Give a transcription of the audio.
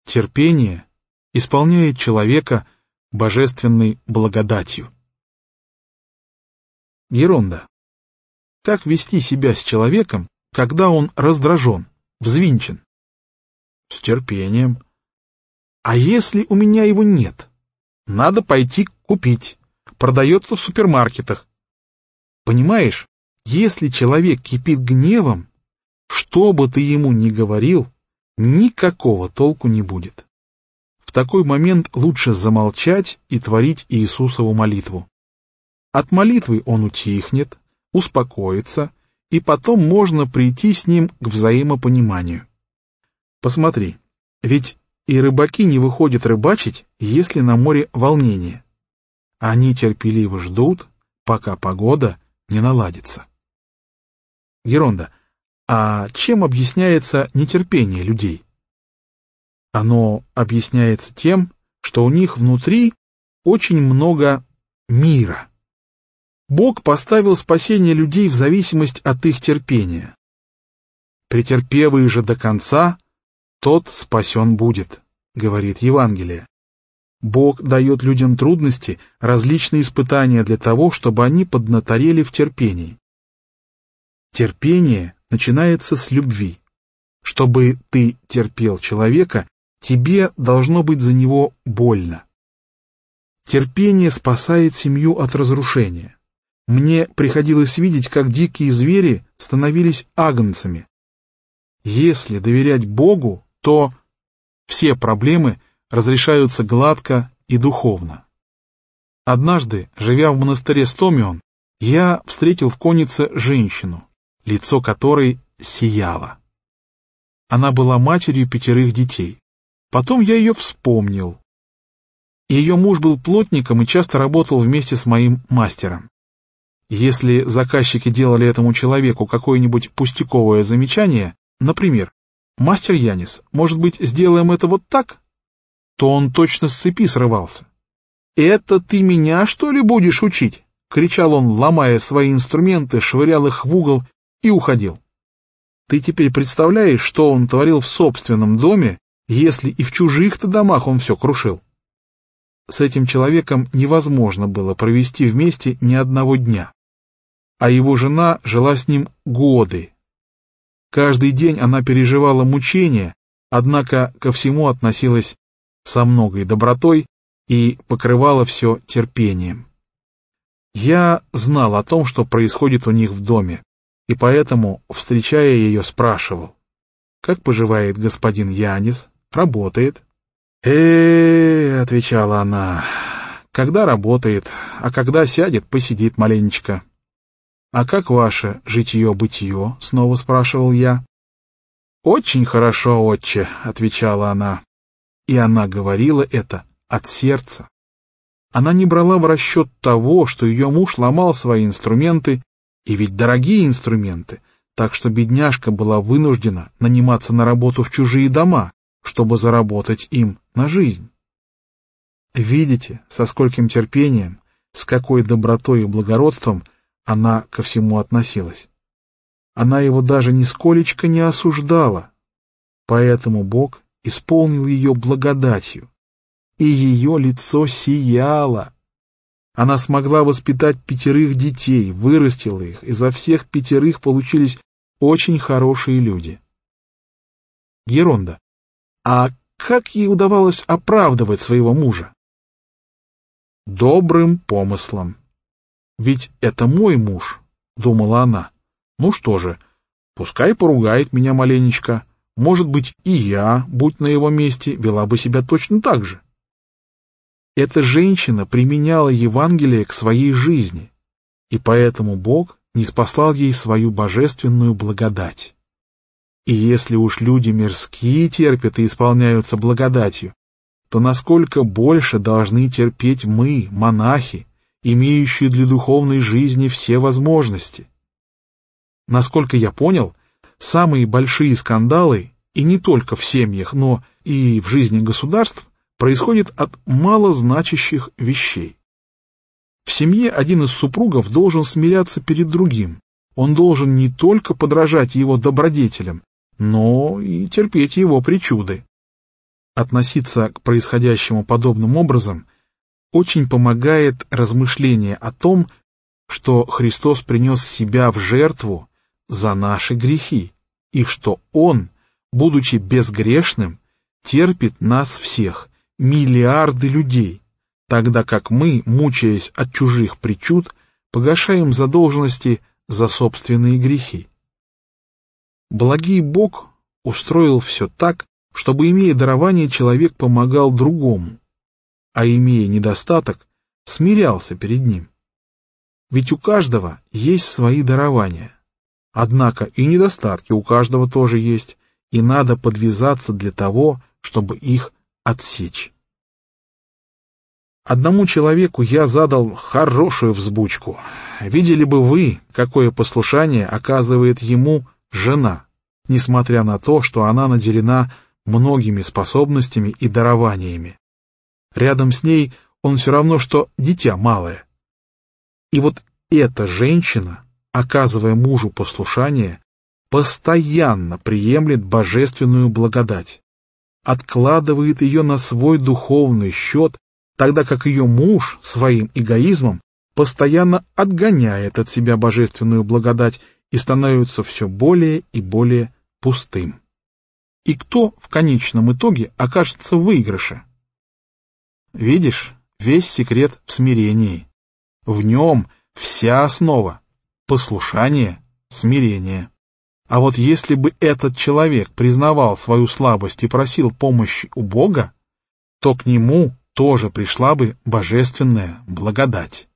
Терпение исполняет человека божественной благодатью. Геронда. Как вести себя с человеком, когда он раздражен, взвинчен? С терпением. А если у меня его нет? Надо пойти купить. Продается в супермаркетах. Понимаешь, если человек кипит гневом, что бы ты ему ни говорил, никакого толку не будет. В такой момент лучше замолчать и творить Иисусову молитву. От молитвы он утихнет, успокоится, и потом можно прийти с ним к взаимопониманию. Посмотри, ведь и рыбаки не выходят рыбачить, если на море волнение. Они терпеливо ждут, пока погода не наладится. Геронда, а чем объясняется нетерпение людей? Оно объясняется тем, что у них внутри очень много мира. Бог поставил спасение людей в зависимость от их терпения. «Претерпевый же до конца, тот спасен будет», — говорит Евангелие. Бог дает людям трудности, различные испытания для того, чтобы они поднаторели в терпении. Терпение начинается с любви. Чтобы ты терпел человека, тебе должно быть за него больно. Терпение спасает семью от разрушения. Мне приходилось видеть, как дикие звери становились агнцами. Если доверять Богу, то все проблемы разрешаются гладко и духовно. Однажды, живя в монастыре Стомион, я встретил в коннице женщину, лицо которой сияло. Она была матерью 5 детей. Потом я ее вспомнил. Ее муж был плотником и часто работал вместе с моим мастером. Если заказчики делали этому человеку какое-нибудь пустяковое замечание, например, «Мастер Янис, может быть, сделаем это вот так?», то он точно с цепи срывался. «Это ты меня, что ли, будешь учить?» — кричал он, ломая свои инструменты, швырял их в угол и уходил. Ты теперь представляешь, что он творил в собственном доме, если и в чужих-то домах он все крушил? С этим человеком невозможно было провести вместе ни одного дня. А его жена жила с ним годы. Каждый день она переживала мучения, однако ко всему относилась со многой добротой и покрывала все терпением. Я знал о том, что происходит у них в доме, и поэтому, встречая ее, спрашивал: «Как поживает господин Янис? Работает?» Отвечала она, «когда работает, а когда сядет, посидит маленечко». «А как ваше житье-бытие?» — снова спрашивал я. «Очень хорошо, отче», — отвечала она. И она говорила это от сердца. Она не брала в расчет того, что ее муж ломал свои инструменты, и ведь дорогие инструменты, так что бедняжка была вынуждена наниматься на работу в чужие дома, чтобы заработать им на жизнь. Видите, со скольким терпением, с какой добротой и благородством она ко всему относилась. Она его даже нисколечко не осуждала, поэтому Бог исполнил ее благодатью, и ее лицо сияло. Она смогла воспитать 5 детей, вырастила их, и за всех 5 получились очень хорошие люди. Геронда, а как ей удавалось оправдывать своего мужа? Добрым помыслом. Ведь это мой муж, думала она. Ну что же, пускай поругает меня маленечко. Может быть, и я, будь на его месте, вела бы себя точно так же. Эта женщина применяла Евангелие к своей жизни, и поэтому Бог ниспослал ей свою божественную благодать. И если уж люди мирские терпят и исполняются благодатью, то насколько больше должны терпеть мы, монахи, имеющие для духовной жизни все возможности. Насколько я понял, самые большие скандалы, и не только в семьях, но и в жизни государств, происходят от малозначащих вещей. В семье один из супругов должен смиряться перед другим. Он должен не только подражать его добродетелям, но и терпеть его причуды. относиться к происходящему подобным образом очень помогает размышление о том, что Христос принес себя в жертву за наши грехи, и что Он, будучи безгрешным, терпит нас всех, миллиарды людей, тогда как мы, мучаясь от чужих причуд, погашаем задолженности за собственные грехи. Благий Бог устроил все так, чтобы, имея дарование, человек помогал другому, а имея недостаток, смирялся перед ним. Ведь у каждого есть свои дарования. Однако и недостатки у каждого тоже есть, и надо подвязаться для того, чтобы их отсечь. Одному человеку я задал хорошую взбучку. Видели бы вы, какое послушание оказывает ему жена, несмотря на то, что она наделена многими способностями и дарованиями. Рядом с ней он все равно, что дитя малое. И вот эта женщина, оказывая мужу послушание, постоянно приемлет божественную благодать, откладывает ее на свой духовный счет, тогда как ее муж своим эгоизмом постоянно отгоняет от себя божественную благодать и становится все более и более пустым. И кто в конечном итоге окажется в выигрыше? Видишь, весь секрет в смирении. В нем вся основа — послушание, смирение. А вот если бы этот человек признавал свою слабость и просил помощи у Бога, то к нему тоже пришла бы божественная благодать.